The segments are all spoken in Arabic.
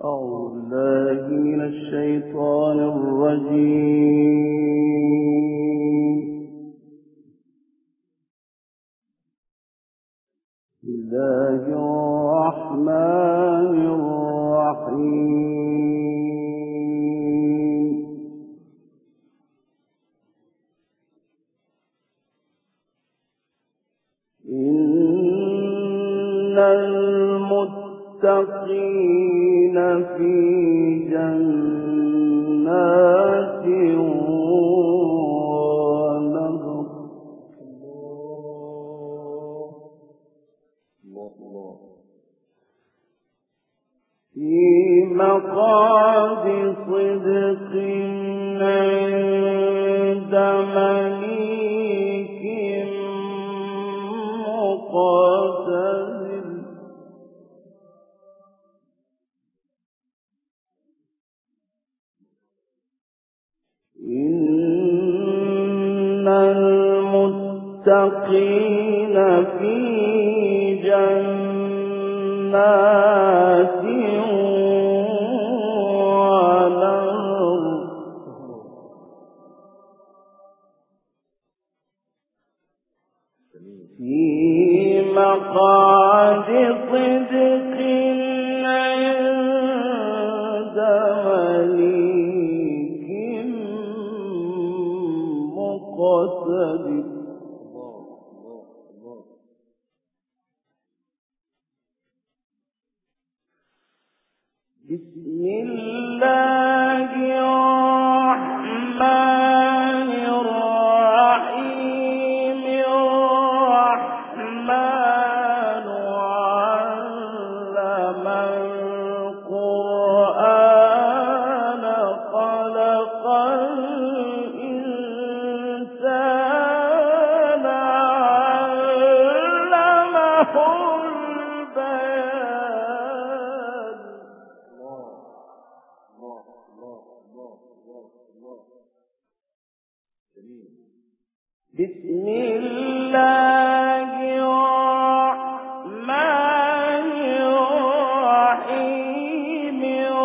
أعوذ بالله من الشيطان الرجيم. بسم الله الرحمن الرحيم. إن المتقين في جنات ونهر. في مقعد صدق عند مليك مقتدر. إن المتقين في جنات ونهر. في مقعد صدق عند مليك مقتدر. بسم الله الرحمن الرحيم. الرحمن علم القرآن خلق الإنسان علمه البيان. بسم الله الرحمن الرحيم.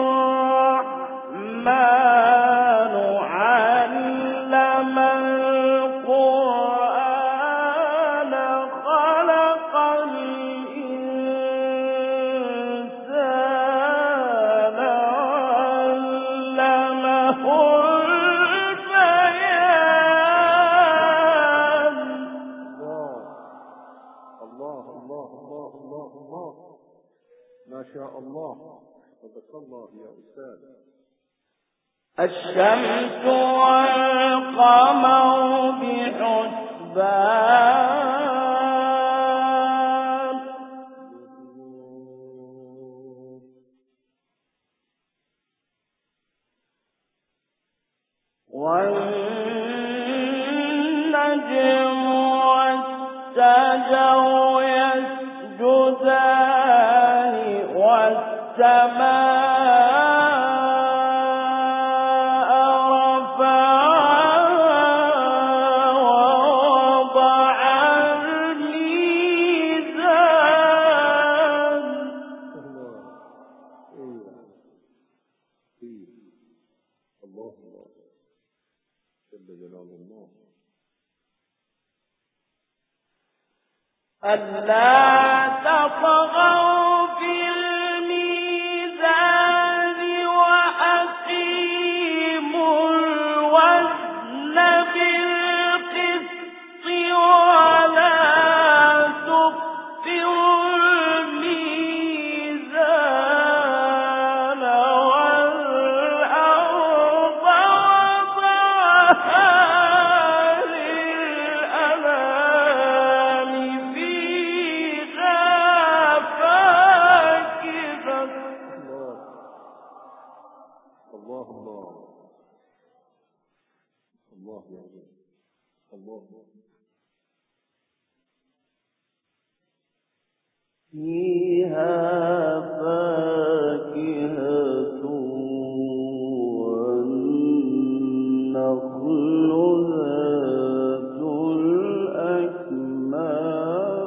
الرحمن علم القرآن خلق الإنسان علمه ما شاء الله. صدق الله يا أستاذ. الشمس والقمر بحسبان. والنجم والشجر يسجدان. والسماء رفعها ووضع الميزان. الله جل جلال الله. ألا تطغوا في الميزان وأقيموا الوزن بالقسط ولا تخسروا الميزان والأرض وضعها للأنام فيها فاكهة. الله الله الله يا الله. فيها فاكهة والنخل ذات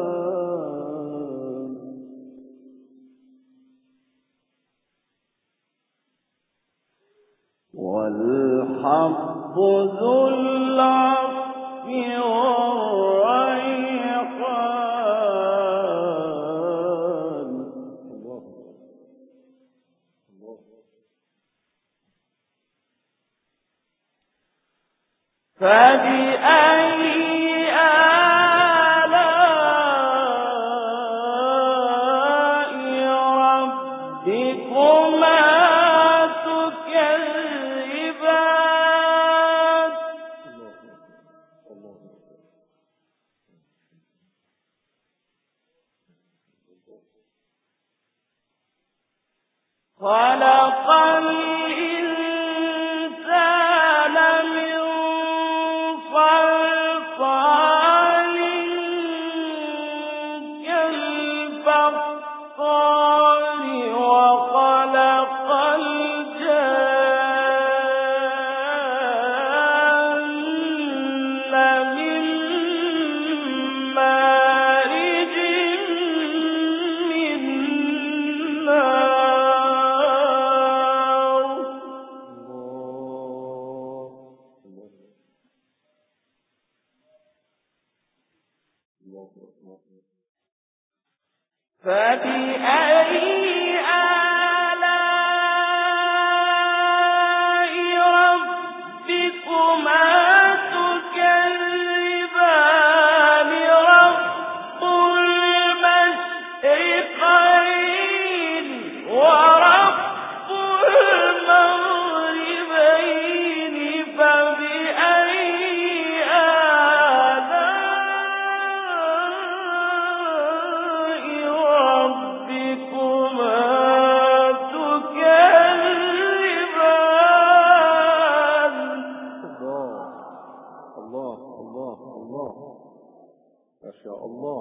الأكمام. والحب ذو العصف والريحان فبأي آلاء ربكما تكذبان خلق الإنسان من صلصال كالفخار وخلق الجان من مارج من نار فبأي آلاء ربكما تكذبان رب المشرقين ورب المغربين فبأي ربكما تكذبان الله الله الله ما شاء الله.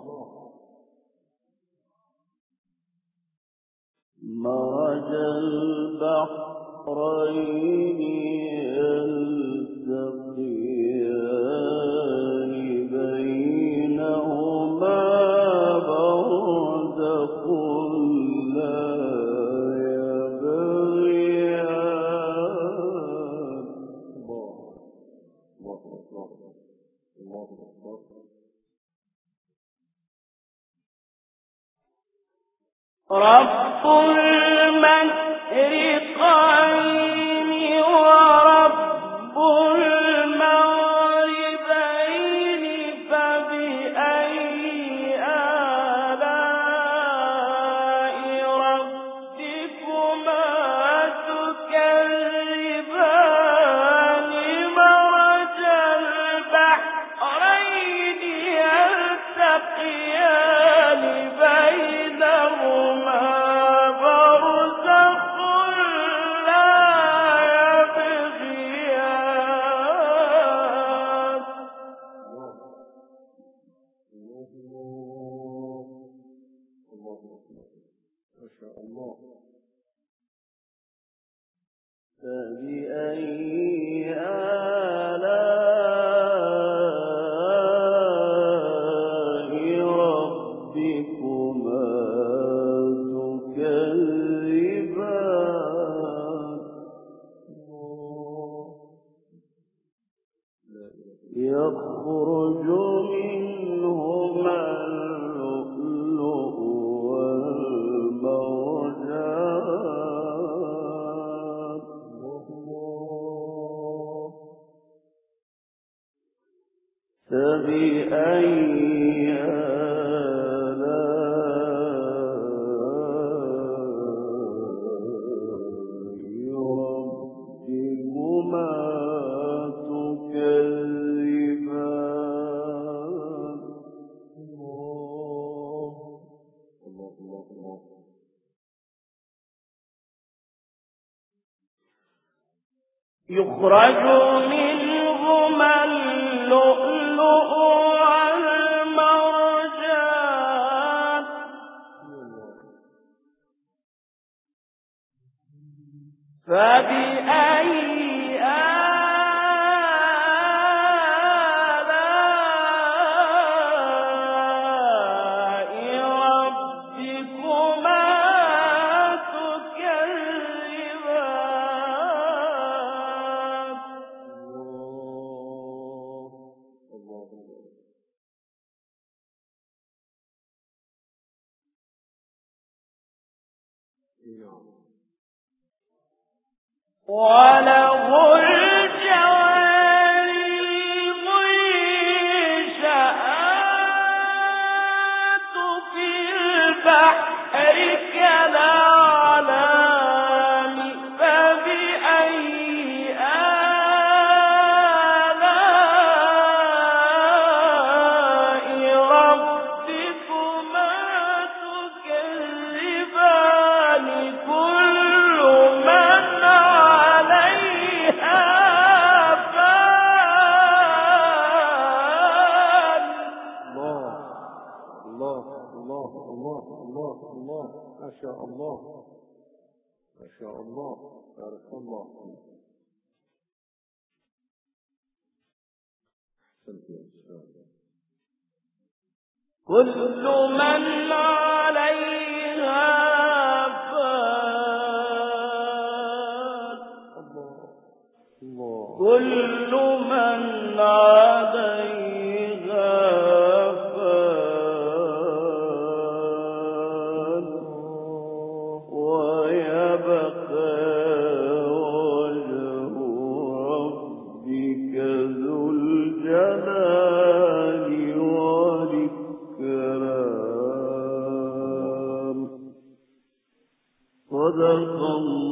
مرج البحرين يلتقيان بينهما برزخ لا يبغيان الله أكبر الله أكبر. رب المشرقين ورب المغربين فبأي آلاء ربكما تكذبان مرج البحرين يلتقيان بينهما برزخ لا يبغيان ما شاء الله. فبأي آلاء ربكما تكذبان يخرج منهما اللؤلؤ والمرجان فبأي ربكما تكذبان يخرج منهما اللؤلؤ والمرجان فبأي آلاء ربكما تكذبان وله الجوار المنشآت في البحر كالأعلام فبأي آلاء ربكما تكذبان كل من عليها فان الله الله الله الله الله ما شاء الله ما شاء الله بارك الله أحسنت يا أستاذ. كل من عليها فان الله كل من عليها فان ويبقى وجه ربك ذو الجلال والإكرام. صدق الله